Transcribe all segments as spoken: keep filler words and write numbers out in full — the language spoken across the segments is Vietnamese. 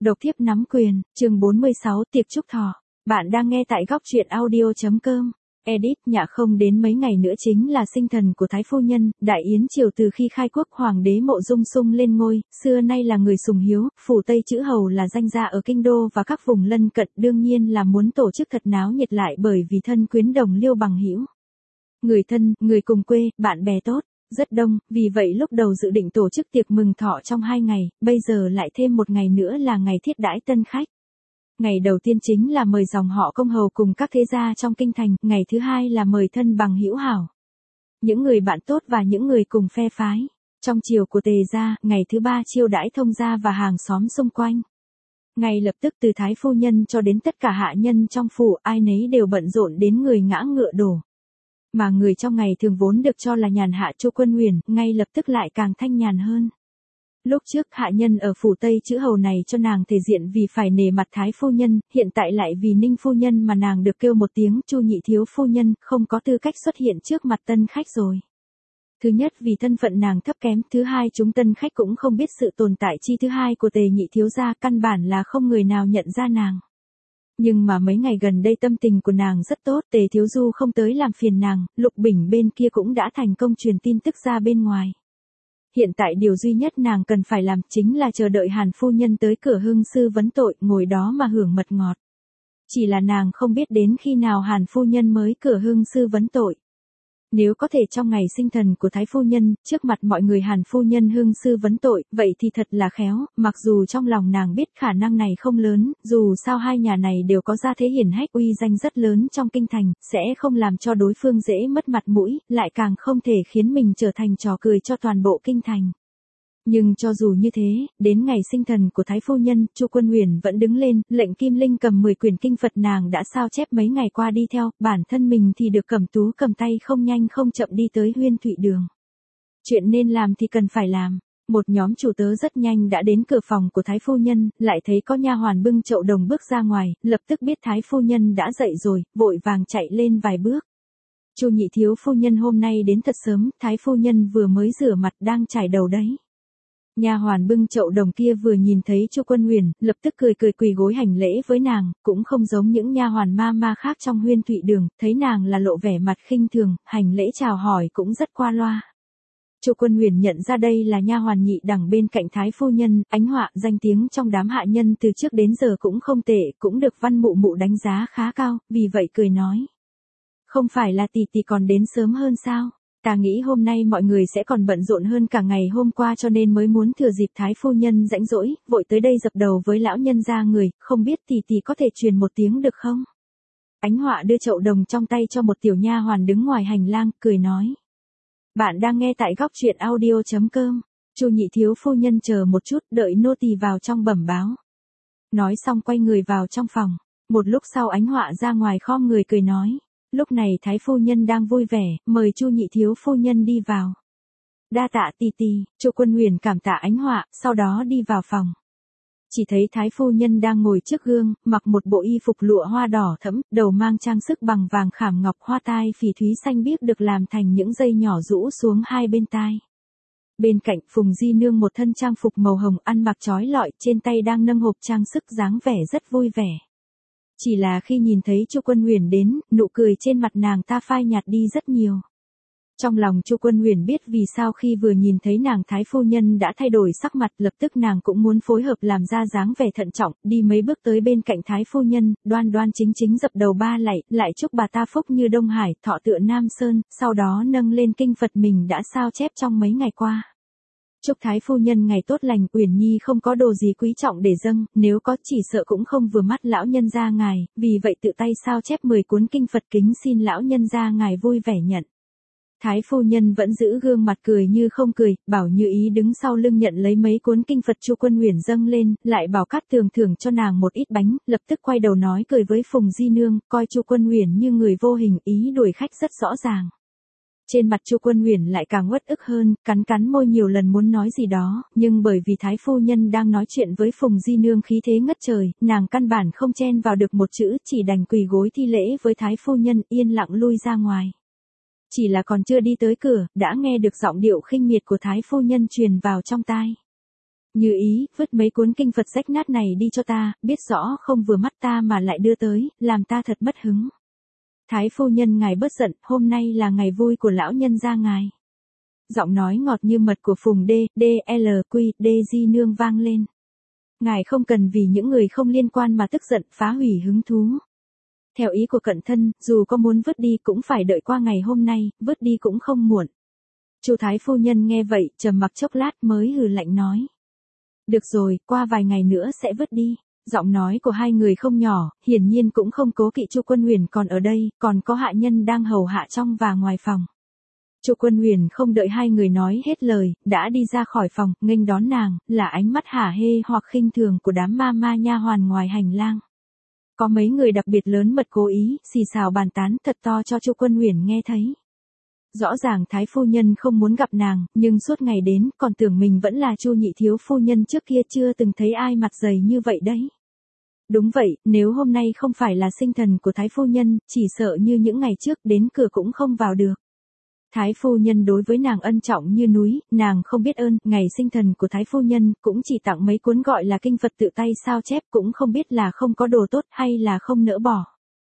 Độc thiếp nắm quyền, chương bốn mươi sáu, tiệc chúc thọ. Bạn đang nghe tại góc truyện audio chấm com. Edit, nhạ không đến mấy ngày nữa chính là sinh thần của Thái Phu Nhân, Đại Yến Triều từ khi khai quốc Hoàng đế Mộ Dung Sung lên ngôi, xưa nay là người sùng hiếu, phủ Tây chữ hầu là danh gia ở Kinh Đô và các vùng lân cận, đương nhiên là muốn tổ chức thật náo nhiệt lại bởi vì thân quyến đồng liêu bằng hữu. Người thân, người cùng quê, bạn bè tốt, rất đông, vì vậy lúc đầu dự định tổ chức tiệc mừng thọ trong hai ngày, bây giờ lại thêm một ngày nữa là ngày thiết đãi tân khách. Ngày đầu tiên chính là mời dòng họ công hầu cùng các thế gia trong kinh thành, ngày thứ hai là mời thân bằng hữu hảo. Những người bạn tốt và những người cùng phe phái. Trong triều của Tề gia, ngày thứ ba chiêu đãi thông gia và hàng xóm xung quanh. Ngay lập tức từ Thái Phu Nhân cho đến tất cả hạ nhân trong phủ, ai nấy đều bận rộn đến người ngã ngựa đổ. Mà người trong ngày thường vốn được cho là nhàn hạ Chu Quân Huyền, ngay lập tức lại càng thanh nhàn hơn. Lúc trước hạ nhân ở phủ Tây chữ hầu này cho nàng thể diện vì phải nể mặt Thái Phu Nhân, hiện tại lại vì Ninh Phu Nhân mà nàng được kêu một tiếng Chu Nhị Thiếu Phu Nhân, không có tư cách xuất hiện trước mặt tân khách rồi. Thứ nhất vì thân phận nàng thấp kém, thứ hai chúng tân khách cũng không biết sự tồn tại chi thứ hai của Tề Nhị Thiếu gia, căn bản là không người nào nhận ra nàng. Nhưng mà mấy ngày gần đây tâm tình của nàng rất tốt, Tề Thiếu Du không tới làm phiền nàng, Lục Bình bên kia cũng đã thành công truyền tin tức ra bên ngoài. Hiện tại điều duy nhất nàng cần phải làm chính là chờ đợi Hàn Phu Nhân tới cửa hương sư vấn tội, ngồi đó mà hưởng mật ngọt. Chỉ là nàng không biết đến khi nào Hàn Phu Nhân mới cửa hương sư vấn tội. Nếu có thể trong ngày sinh thần của Thái Phu Nhân, trước mặt mọi người Hàn Phu Nhân hương sư vấn tội, vậy thì thật là khéo, mặc dù trong lòng nàng biết khả năng này không lớn, dù sao hai nhà này đều có gia thế hiển hách uy danh rất lớn trong kinh thành, sẽ không làm cho đối phương dễ mất mặt mũi, lại càng không thể khiến mình trở thành trò cười cho toàn bộ kinh thành. Nhưng cho dù như thế, đến ngày sinh thần của Thái Phu Nhân, Chu Quân Huyền vẫn đứng lên, lệnh Kim Linh cầm mười quyển kinh Phật nàng đã sao chép mấy ngày qua đi theo, bản thân mình thì được Cẩm Tú cầm tay không nhanh không chậm đi tới Huyên Thụy Đường. Chuyện nên làm thì cần phải làm. Một nhóm chủ tớ rất nhanh đã đến cửa phòng của Thái Phu Nhân, lại thấy có nha hoàn bưng chậu đồng bước ra ngoài, lập tức biết Thái Phu Nhân đã dậy rồi, vội vàng chạy lên vài bước. Chu Nhị Thiếu Phu Nhân hôm nay đến thật sớm, Thái Phu Nhân vừa mới rửa mặt đang chải đầu đấy. Nha hoàn bưng chậu đồng kia vừa nhìn thấy Chu Quân Huyền, lập tức cười cười quỳ gối hành lễ với nàng, cũng không giống những nha hoàn ma ma khác trong Huyên Thụy Đường, thấy nàng là lộ vẻ mặt khinh thường, hành lễ chào hỏi cũng rất qua loa. Chu Quân Huyền nhận ra đây là nha hoàn nhị đẳng bên cạnh Thái Phu Nhân, Ánh Họa, danh tiếng trong đám hạ nhân từ trước đến giờ cũng không tệ, cũng được Văn Mụ Mụ đánh giá khá cao, vì vậy cười nói: "Không phải là tỷ tỷ còn đến sớm hơn sao? Ta nghĩ hôm nay mọi người sẽ còn bận rộn hơn cả ngày hôm qua cho nên mới muốn thừa dịp Thái Phu Nhân rãnh rỗi, vội tới đây dập đầu với lão nhân gia người, không biết tỷ tỷ có thể truyền một tiếng được không?" Ánh Họa đưa chậu đồng trong tay cho một tiểu nha hoàn đứng ngoài hành lang, cười nói: "Bạn đang nghe tại góc truyện audio chấm com. Chu Nhị Thiếu Phu Nhân chờ một chút, đợi nô tỳ vào trong bẩm báo." Nói xong quay người vào trong phòng. Một lúc sau Ánh Họa ra ngoài khom người cười nói: "Lúc này Thái Phu Nhân đang vui vẻ, mời Chu Nhị Thiếu Phu Nhân đi vào." "Đa tạ tỷ tỷ." Chu Quân Huyền cảm tạ Ánh Họa, sau đó đi vào phòng. Chỉ thấy Thái Phu Nhân đang ngồi trước gương, mặc một bộ y phục lụa hoa đỏ thẫm, đầu mang trang sức bằng vàng khảm ngọc, hoa tai phỉ thúy xanh biếc được làm thành những dây nhỏ rũ xuống hai bên tai. Bên cạnh Phùng Di Nương một thân trang phục màu hồng ăn mặc chói lọi, trên tay đang nâng hộp trang sức dáng vẻ rất vui vẻ. Chỉ là khi nhìn thấy Chu Quân Huyền đến, nụ cười trên mặt nàng ta phai nhạt đi rất nhiều. Trong lòng Chu Quân Huyền biết vì sao khi vừa nhìn thấy nàng Thái Phu Nhân đã thay đổi sắc mặt, lập tức nàng cũng muốn phối hợp làm ra dáng vẻ thận trọng, đi mấy bước tới bên cạnh Thái Phu Nhân, đoan đoan chính chính dập đầu ba lạy, lại chúc bà ta phúc như Đông Hải, thọ tựa Nam Sơn, sau đó nâng lên kinh Phật mình đã sao chép trong mấy ngày qua. Chúc Thái Phu Nhân ngày tốt lành, Uyển Nhi không có đồ gì quý trọng để dâng, nếu có chỉ sợ cũng không vừa mắt lão nhân gia ngài, vì vậy tự tay sao chép mười cuốn kinh Phật kính xin lão nhân gia ngài vui vẻ nhận. Thái Phu Nhân vẫn giữ gương mặt cười như không cười, bảo Như Ý đứng sau lưng nhận lấy mấy cuốn kinh Phật Chu Quân Huyền dâng lên, lại bảo Cát Tường thưởng cho nàng một ít bánh, lập tức quay đầu nói cười với Phùng Di Nương, coi Chu Quân Huyền như người vô hình, ý đuổi khách rất rõ ràng. Trên mặt Chu Quân Huyền lại càng uất ức hơn, cắn cắn môi nhiều lần muốn nói gì đó, nhưng bởi vì Thái Phu Nhân đang nói chuyện với Phùng Di Nương khí thế ngất trời, nàng căn bản không chen vào được một chữ, chỉ đành quỳ gối thi lễ với Thái Phu Nhân, yên lặng lui ra ngoài. Chỉ là còn chưa đi tới cửa, đã nghe được giọng điệu khinh miệt của Thái Phu Nhân truyền vào trong tai. Như ý, vứt mấy cuốn kinh Phật rách nát này đi cho ta, biết rõ không vừa mắt ta mà lại đưa tới, làm ta thật mất hứng. Thái phu nhân ngài bớt giận, hôm nay là ngày vui của lão nhân gia ngài. Giọng nói ngọt như mật của Phùng D, D, L, Q, D, Di nương vang lên. Ngài không cần vì những người không liên quan mà tức giận, phá hủy hứng thú. Theo ý của cận thân, dù có muốn vứt đi cũng phải đợi qua ngày hôm nay, vứt đi cũng không muộn. Chu Thái phu nhân nghe vậy, trầm mặc chốc lát mới hừ lạnh nói. Được rồi, qua vài ngày nữa sẽ vứt đi. Giọng nói của hai người không nhỏ, hiển nhiên cũng không cố kỵ Chu Quân Huyền còn ở đây, còn có hạ nhân đang hầu hạ trong và ngoài phòng. Chu Quân Huyền không đợi hai người nói hết lời, đã đi ra khỏi phòng, nghênh đón nàng, là ánh mắt hả hê hoặc khinh thường của đám ma ma nha hoàn ngoài hành lang. Có mấy người đặc biệt lớn mật cố ý, xì xào bàn tán thật to cho Chu Quân Huyền nghe thấy. Rõ ràng Thái phu nhân không muốn gặp nàng, nhưng suốt ngày đến, còn tưởng mình vẫn là Chu nhị thiếu phu nhân trước kia chưa từng thấy ai mặt dày như vậy đấy. Đúng vậy, nếu hôm nay không phải là sinh thần của Thái phu nhân, chỉ sợ như những ngày trước đến cửa cũng không vào được. Thái phu nhân đối với nàng ân trọng như núi, nàng không biết ơn, ngày sinh thần của Thái phu nhân cũng chỉ tặng mấy cuốn gọi là kinh Phật tự tay sao chép, cũng không biết là không có đồ tốt hay là không nỡ bỏ.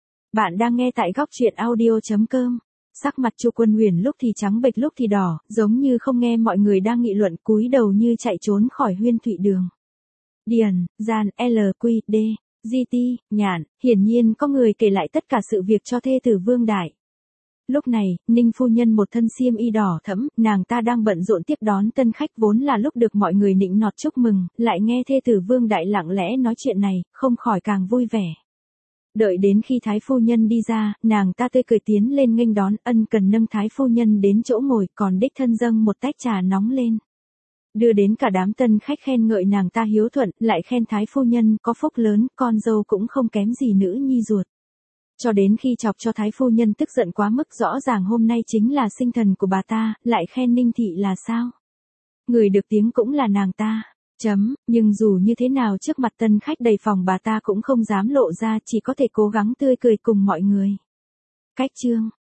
Bạn đang nghe tại góc truyện audio chấm com. Sắc mặt Chu Quân Huyền lúc thì trắng bệch lúc thì đỏ, giống như không nghe mọi người đang nghị luận, cúi đầu như chạy trốn khỏi Huyên Thụy Đường. Điền, Gian, L, Q, D, Di Ti, Nhạn, hiển nhiên có người kể lại tất cả sự việc cho thê tử Vương Đại. Lúc này, Ninh phu nhân một thân xiêm y đỏ thẫm, nàng ta đang bận rộn tiếp đón tân khách vốn là lúc được mọi người nịnh nọt chúc mừng, lại nghe thê tử Vương Đại lặng lẽ nói chuyện này, không khỏi càng vui vẻ. Đợi đến khi Thái phu nhân đi ra, nàng ta tươi cười tiến lên nghênh đón, ân cần nâng Thái phu nhân đến chỗ ngồi, còn đích thân dâng một tách trà nóng lên. Đưa đến cả đám tân khách khen ngợi nàng ta hiếu thuận, lại khen Thái phu nhân có phúc lớn, con dâu cũng không kém gì nữ nhi ruột. Cho đến khi chọc cho Thái phu nhân tức giận quá mức, rõ ràng hôm nay chính là sinh thần của bà ta, lại khen Ninh thị là sao? Người được tiếng cũng là nàng ta. Chấm, nhưng dù như thế nào trước mặt tân khách đầy phòng bà ta cũng không dám lộ ra, chỉ có thể cố gắng tươi cười cùng mọi người. Cách chương